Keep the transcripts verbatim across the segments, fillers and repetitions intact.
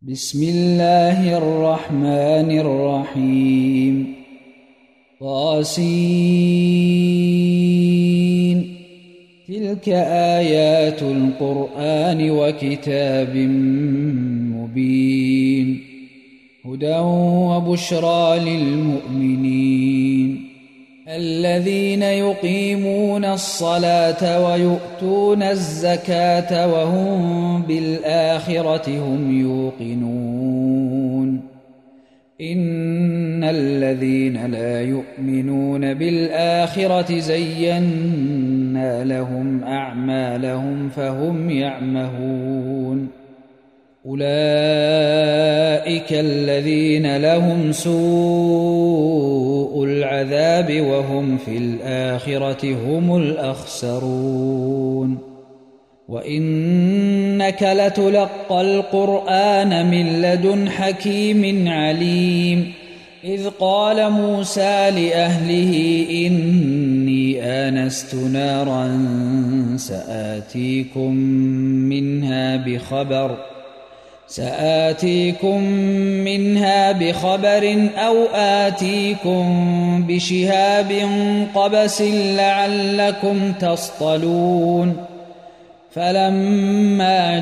بسم الله الرحمن الرحيم. طاسين. تلك آيات القرآن وكتاب مبين، هدى وبشرى للمؤمنين الذين يقيمون الصلاة ويؤتون الزكاة وهم بالآخرة هم يوقنون. إن الذين لا يؤمنون بالآخرة زينا لهم أعمالهم فهم يعمهون. أولئك الذين لهم سوء العذاب وهم في الآخرة هم الأخسرون. وإنك لتلقى القرآن من لدن حكيم عليم. إذ قال موسى لأهله إني آنست نارا سآتيكم منها بخبر سآتيكم منها بخبر أو آتيكم بشهاب قبس لعلكم تصطلون. فلما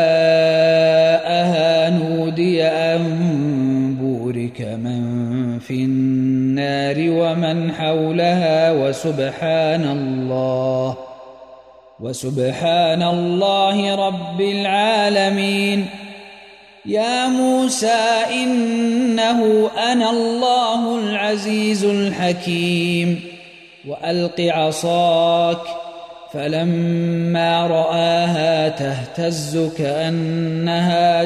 جاءها نودي أن بورك من في النار ومن حولها وسبحان الله وسبحان الله رب العالمين. يا موسى إنه أنا الله العزيز الحكيم. وألق عصاك. فلما رآها تهتز كأنها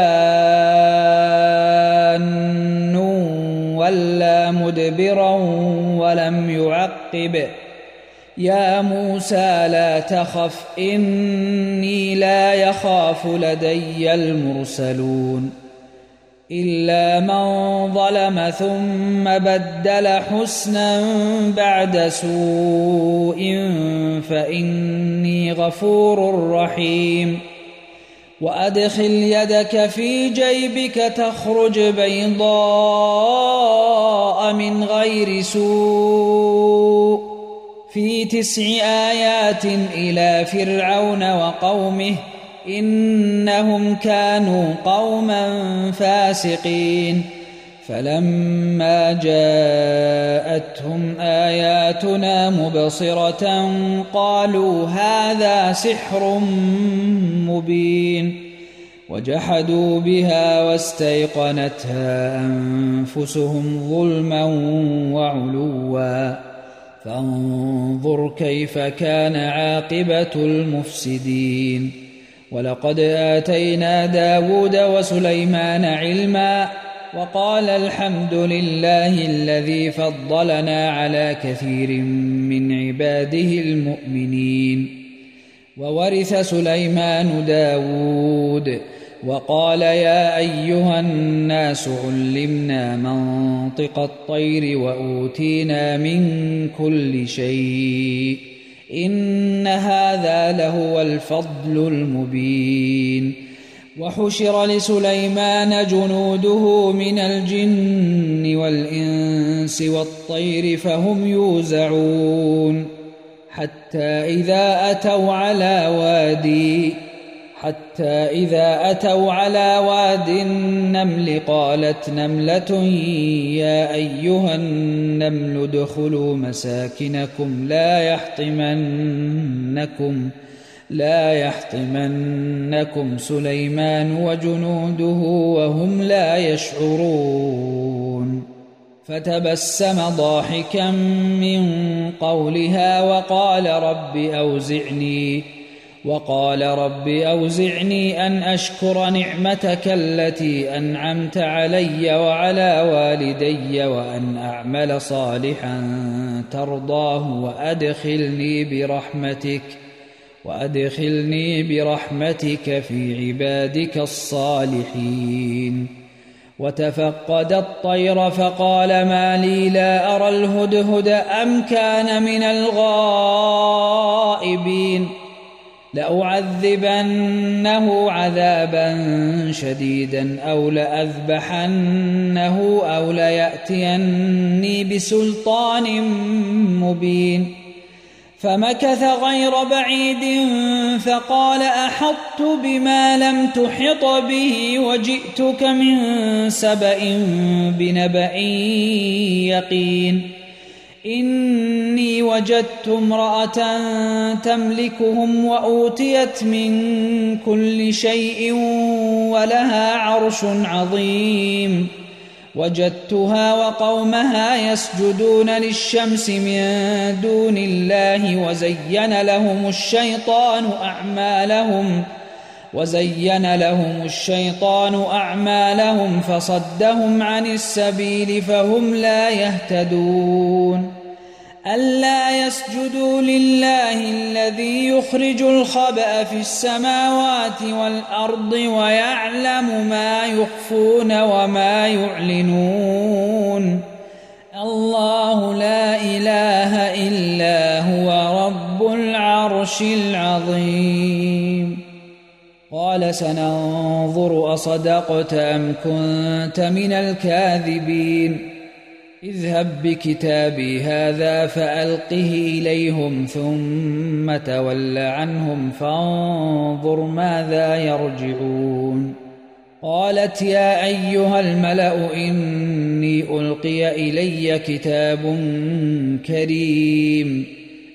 جان ولا مدبرا ولم يعقب. يا موسى لا تخف إني لا يخاف لدي المرسلون. إلا من ظلم ثم بدل حسنا بعد سوء فإني غفور رحيم. وأدخل يدك في جيبك تخرج بيضاء من غير سوء في تسع آيات إلى فرعون وقومه إنهم كانوا قوما فاسقين. فلما جاءتهم آياتنا مبصرة قالوا هذا سحر مبين. وجحدوا بها واستيقنتها أنفسهم ظلما وعلوا. فانظر كيف كان عاقبة المفسدين. ولقد آتينا داود وسليمان علما وقال الحمد لله الذي فضلنا على كثير من عباده المؤمنين. وورث سليمان داود وقال يا أيها الناس علمنا منطق الطير وأوتينا من كل شيء إن هذا لهو الفضل المبين. وحشر لسليمان جنوده من الجن والإنس والطير فهم يوزعون. حتى إذا أتوا على وادي حتى إذا أتوا على واد النمل قالت نملة يا أيها النمل ادخلوا مساكنكم لا يحطمنكم لا يحطمنكم سليمان وجنوده وهم لا يشعرون. فتبسم ضاحكا من قولها وقال رب أوزعني وقال رب أوزعني أن أشكر نعمتك التي أنعمت علي وعلى والدي وأن أعمل صالحا ترضاه وأدخلني برحمتك وأدخلني برحمتك في عبادك الصالحين. وتفقد الطير فقال ما لي لا أرى الهدهد أم كان من الغائبين. لأعذبنه عذابا شديدا أو لأذبحنه أو ليأتيني بسلطان مبين. فمكث غير بعيد فقال أحطت بما لم تحط به وجئتك من سبأ بنبأ يقين. إني وجدت امرأة تملكهم وأوتيت من كل شيء ولها عرش عظيم. وجدتها وقومها يسجدون للشمس من دون الله وزين لهم الشيطان أعمالهم وزين لهم الشيطان أعمالهم فصدهم عن السبيل فهم لا يهتدون. ألا يسجدوا لله الذي يخرج الخبأ في السماوات والأرض ويعلم ما يخفون وما يعلنون. الله لا إله إلا هو رب العرش العظيم. قال سننظر أصدقت أم كنت من الكاذبين. اذهب بكتابي هذا فألقه إليهم ثم تول عنهم فانظر ماذا يرجعون. قالت يا أيها الملأ إني ألقي إلي كتاب كريم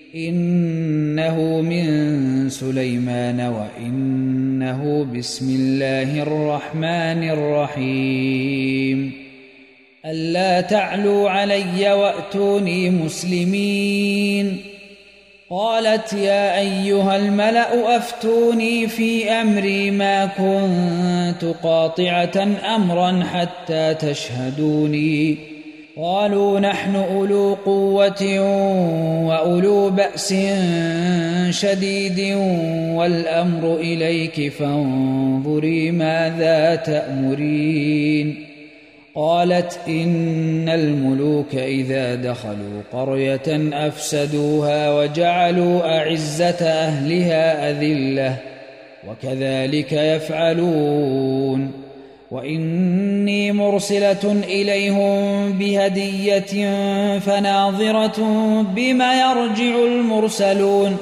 إنه من سليمان وإنه بسم الله الرحمن الرحيم. ألا تعلوا علي وأتوني مسلمين. قالت يا أيها الملأ أفتوني في أمري ما كنت قاطعة أمرا حتى تشهدوني. قالوا نحن أولو قوة وأولو بأس شديد والأمر إليك فانظري ماذا تأمرين. قالت إن الملوك إذا دخلوا قرية أفسدوها وجعلوا أعزة أهلها أذلة وكذلك يفعلون. وإني مرسلة إليهم بهدية فناظرة بما يرجع المرسلون.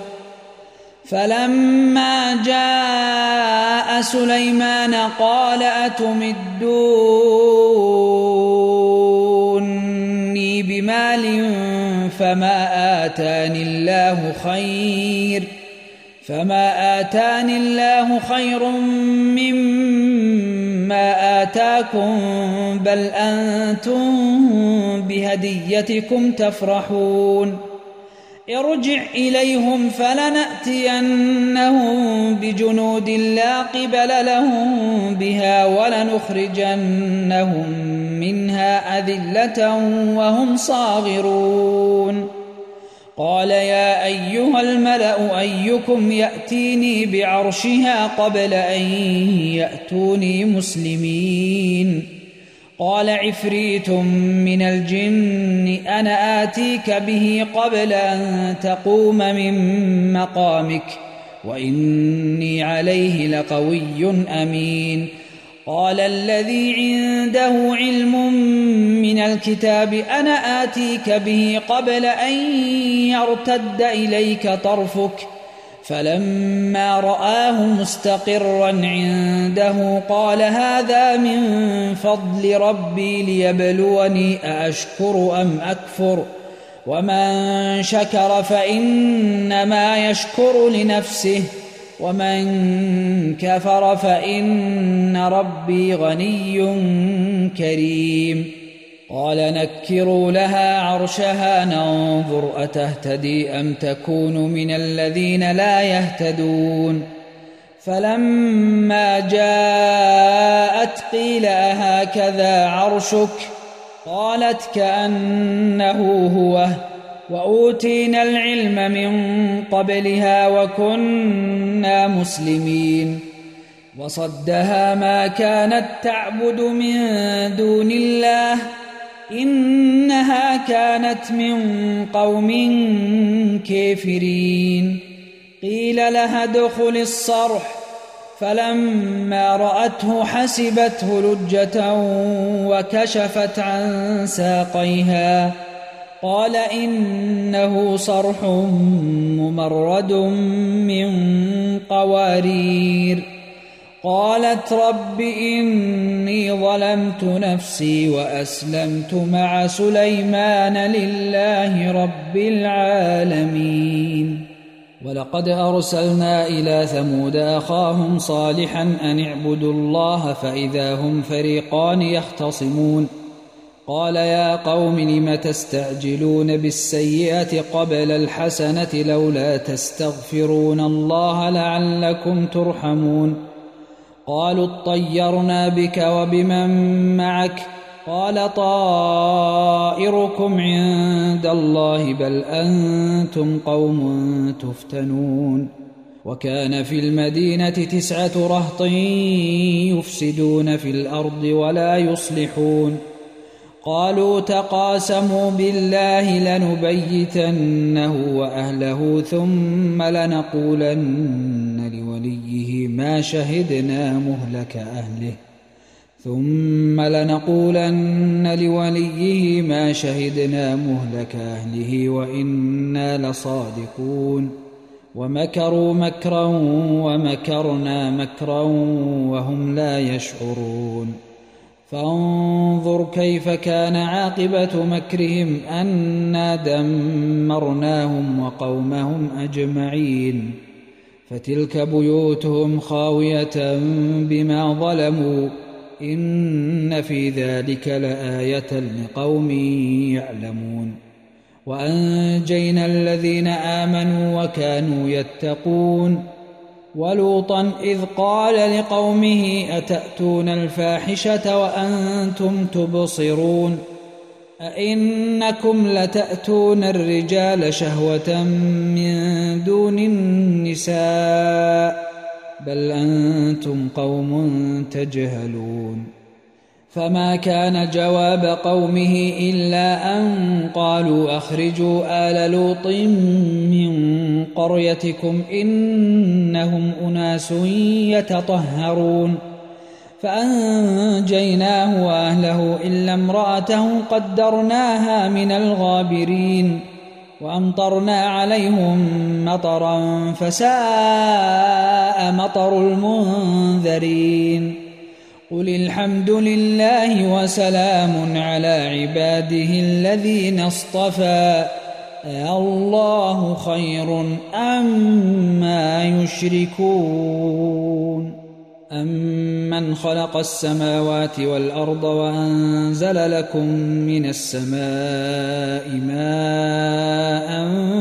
فلما جاء سليمان قال أتمدوني بمال فما آتاني الله خير فما آتاني الله خير مما آتاكم بل أنتم بهديتكم تفرحون. ارجع إليهم فلنأتينهم بجنود لا قبل لهم بها ولنخرجنهم منها أذلة وهم صاغرون. قال يا أيها الملأ أيكم يأتيني بعرشها قبل أن يأتوني مسلمين. قال عفريت من الجن أنا آتيك به قبل أن تقوم من مقامك وإني عليه لقوي أمين. قال الذي عنده علم من الكتاب أنا آتيك به قبل أن يرتد إليك طرفك فلما رآه مستقرا عنده قال هذا من فضل ربي ليبلوني أأشكر أم أكفر ومن شكر فإنما يشكر لنفسه ومن كفر فإن ربي غني كريم. قال نكروا لها عرشها ننظر أتهتدي أم تكون من الذين لا يهتدون. فلما جاءت قيل أهكذا عرشك قالت كأنه هو وأوتينا العلم من قبلها وكنا مسلمين. وصدها ما كانت تعبد من دون الله إنها كانت من قوم كافرين. قيل لها ادخل الصرح، فلما رأته حسبته لجة وكشفت عن ساقيها. قال إنه صرح ممرد من قوارير. قالت رب إني ظلمت نفسي وأسلمت مع سليمان لله رب العالمين. ولقد أرسلنا إلى ثمود أخاهم صالحا أن اعبدوا الله فإذا هم فريقان يختصمون. قال يا قوم لم تستعجلون بالسيئة قبل الحسنة لولا تستغفرون الله لعلكم ترحمون. قالوا اطيرنا بك وبمن معك. قال طائركم عند الله بل أنتم قوم تفتنون. وكان في المدينة تسعة رهط يفسدون في الأرض ولا يصلحون. قالوا تقاسموا بالله لنبيتنه وأهله ثم لنقولن لوليه ما شهدنا مهلك أهله ثم لنقولن لوليه ما شهدنا مهلك أهله وإنا لصادقون. ومكروا مكرا ومكرنا مكرا وهم لا يشعرون. فانظر كيف كان عاقبة مكرهم أنا دمرناهم وقومهم أجمعين. فتلك بيوتهم خاوية بما ظلموا إن في ذلك لآية لقوم يعلمون. وأنجينا الذين آمنوا وكانوا يتقون. ولوطا إذ قال لقومه أتأتون الفاحشة وأنتم تبصرون أئنكم لتأتون الرجال شهوة من دون النساء بل أنتم قوم تجهلون. فما كان جواب قومه إلا أن قالوا أخرجوا آل لوط من قريتكم إنهم أناس يتطهرون. فأنجيناه وأهله إلا امرأته قدرناها من الغابرين. وأمطرنا عليهم مطرا فساء مطر المنذرين. قل الحمد لله وسلام على عباده الذين اصطفى الله خير أما يشركون. أمن خلق السماوات والأرض وأنزل لكم من السماء ماء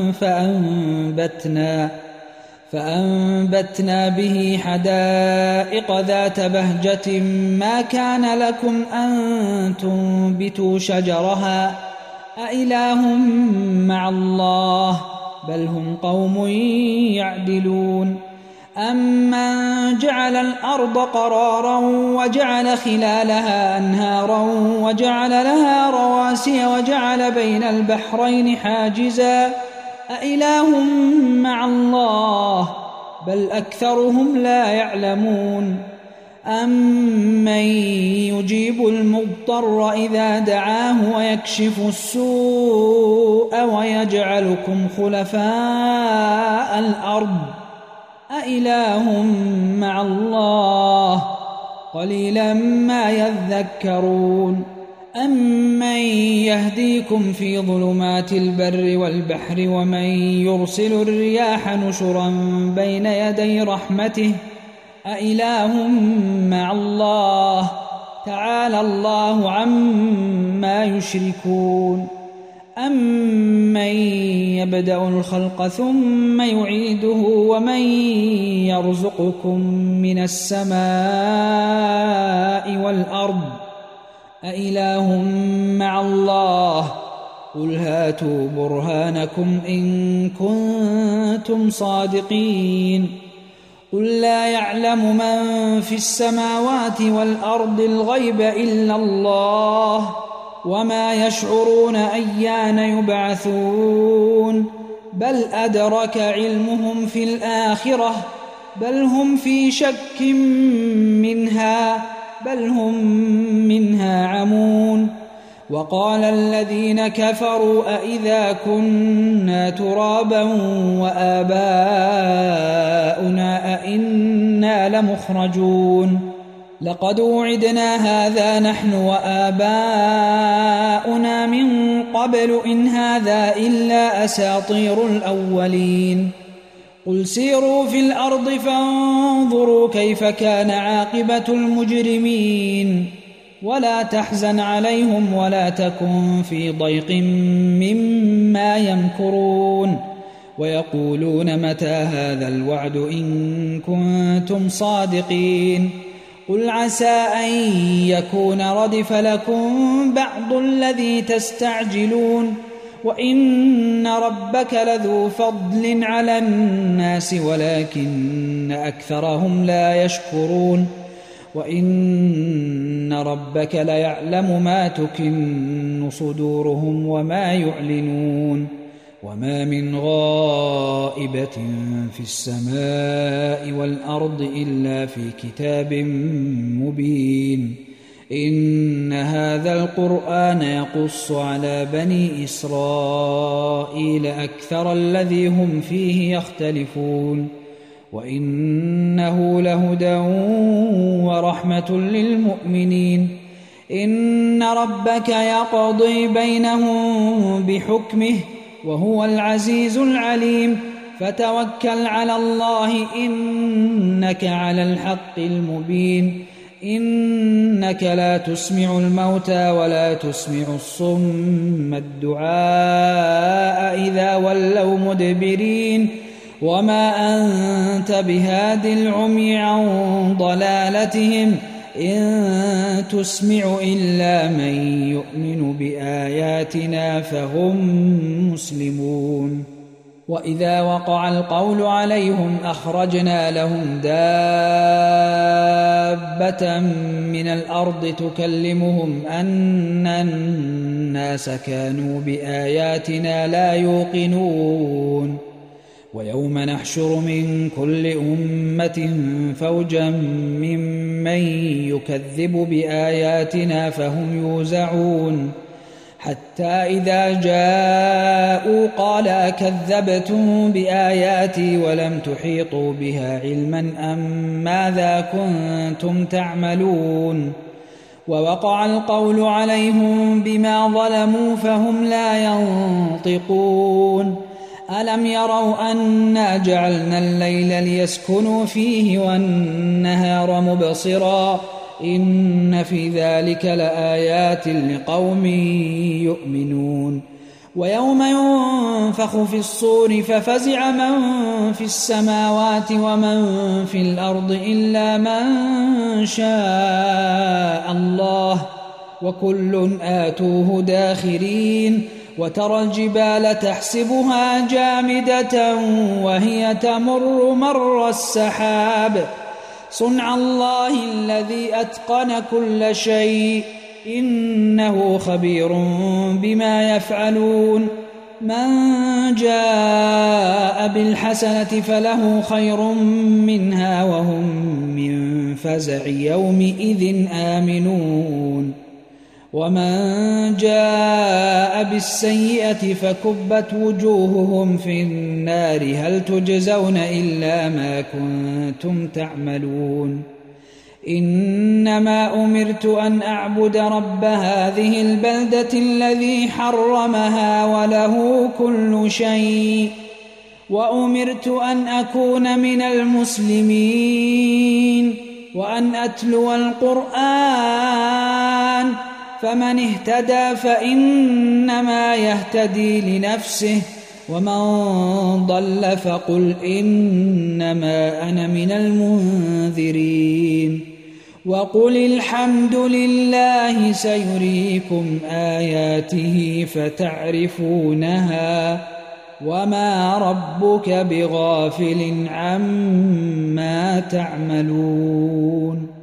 فأنبتنا فأنبتنا به حدائق ذات بهجة ما كان لكم أن تنبتوا شجرها أإله مع الله بل هم قوم يعدلون. أمن جعل الأرض قرارا وجعل خلالها أنهارا وجعل لها رواسي وجعل بين البحرين حاجزا أإله مع الله بل أكثرهم لا يعلمون. أمن يجيب المضطر إذا دعاه ويكشف السوء ويجعلكم خلفاء الأرض أإله مع الله قليلا ما يذكرون. أمن يهديكم في ظلمات البر والبحر ومن يرسل الرياح نشرا بين يدي رحمته أإله مع الله تعالى الله عما يشركون. أمن يبدأ الخلق ثم يعيده ومن يرزقكم من السماء والأرض أإله مع الله قل هاتوا برهانكم إن كنتم صادقين. قل لا يعلم من في السماوات والأرض الغيب إلا الله وما يشعرون أيان يبعثون بل أدرك علمهم في الآخرة بل هم في شك منها بل هم منها عمون. وقال الذين كفروا أئذا كنا ترابا وآباؤنا أئنا لمخرجون لقد وعدنا هذا نحن وآباؤنا من قبل إن هذا إلا أساطير الأولين. قل سيروا في الأرض فانظروا كيف كان عاقبة المجرمين ولا تحزن عليهم ولا تكن في ضيق مما يمكرون ويقولون متى هذا الوعد إن كنتم صادقين. قل عسى أن يكون ردف لكم بعض الذي تستعجلون وإن ربك لذو فضل على الناس ولكن أكثرهم لا يشكرون. وإن ربك ليعلم ما تكن صدورهم وما يعلنون. وما من غائبة في السماء والأرض إلا في كتاب مبين. إن هذا القرآن يقص على بني إسرائيل أكثر الذي هم فيه يختلفون وإنه لهدى ورحمة للمؤمنين. إن ربك يقضي بينهم بحكمه وهو العزيز العليم. فتوكل على الله إنك على الحق المبين. إنك لا تسمع الموتى ولا تسمع الصم الدعاء إذا ولوا مدبرين وما أنت بهاد العمي عن ضلالتهم إن تسمع إلا من يؤمن بآياتنا فهم مسلمون. وإذا وقع القول عليهم أخرجنا لهم دابة من الأرض تكلمهم أن الناس كانوا بآياتنا لا يوقنون. ويوم نحشر من كل أمة فوجا ممن يكذب بآياتنا فهم يوزعون حتى إذا جاءوا قال أكذبتم بآياتي ولم تحيطوا بها علما أم ماذا كنتم تعملون. ووقع القول عليهم بما ظلموا فهم لا ينطقون. ألم يروا أنا جعلنا الليل ليسكنوا فيه والنهار مبصرا إن في ذلك لآيات لقوم يؤمنون. ويوم ينفخ في الصور ففزع من في السماوات ومن في الأرض إلا من شاء الله وكل آتوه داخرين. وترى الجبال تحسبها جامدة وهي تمر مر السحاب صنع الله الذي أتقن كل شيء إنه خبير بما يفعلون. من جاء بالحسنة فله خير منها وهم من فزع يومئذ آمنون. ومن جاء بالسيئة فكبت وجوههم في النار هل تجزون إلا ما كنتم تعملون. إنما أمرت أن أعبد رب هذه البلدة الذي حرمها وله كل شيء وأمرت أن أكون من المسلمين وأن أتلو القرآن فمن اهتدى فإنما يهتدي لنفسه ومن ضل فقل إنما أنا من المنذرين. وقل الحمد لله سيريكم آياته فتعرفونها وما ربك بغافل عما تعملون.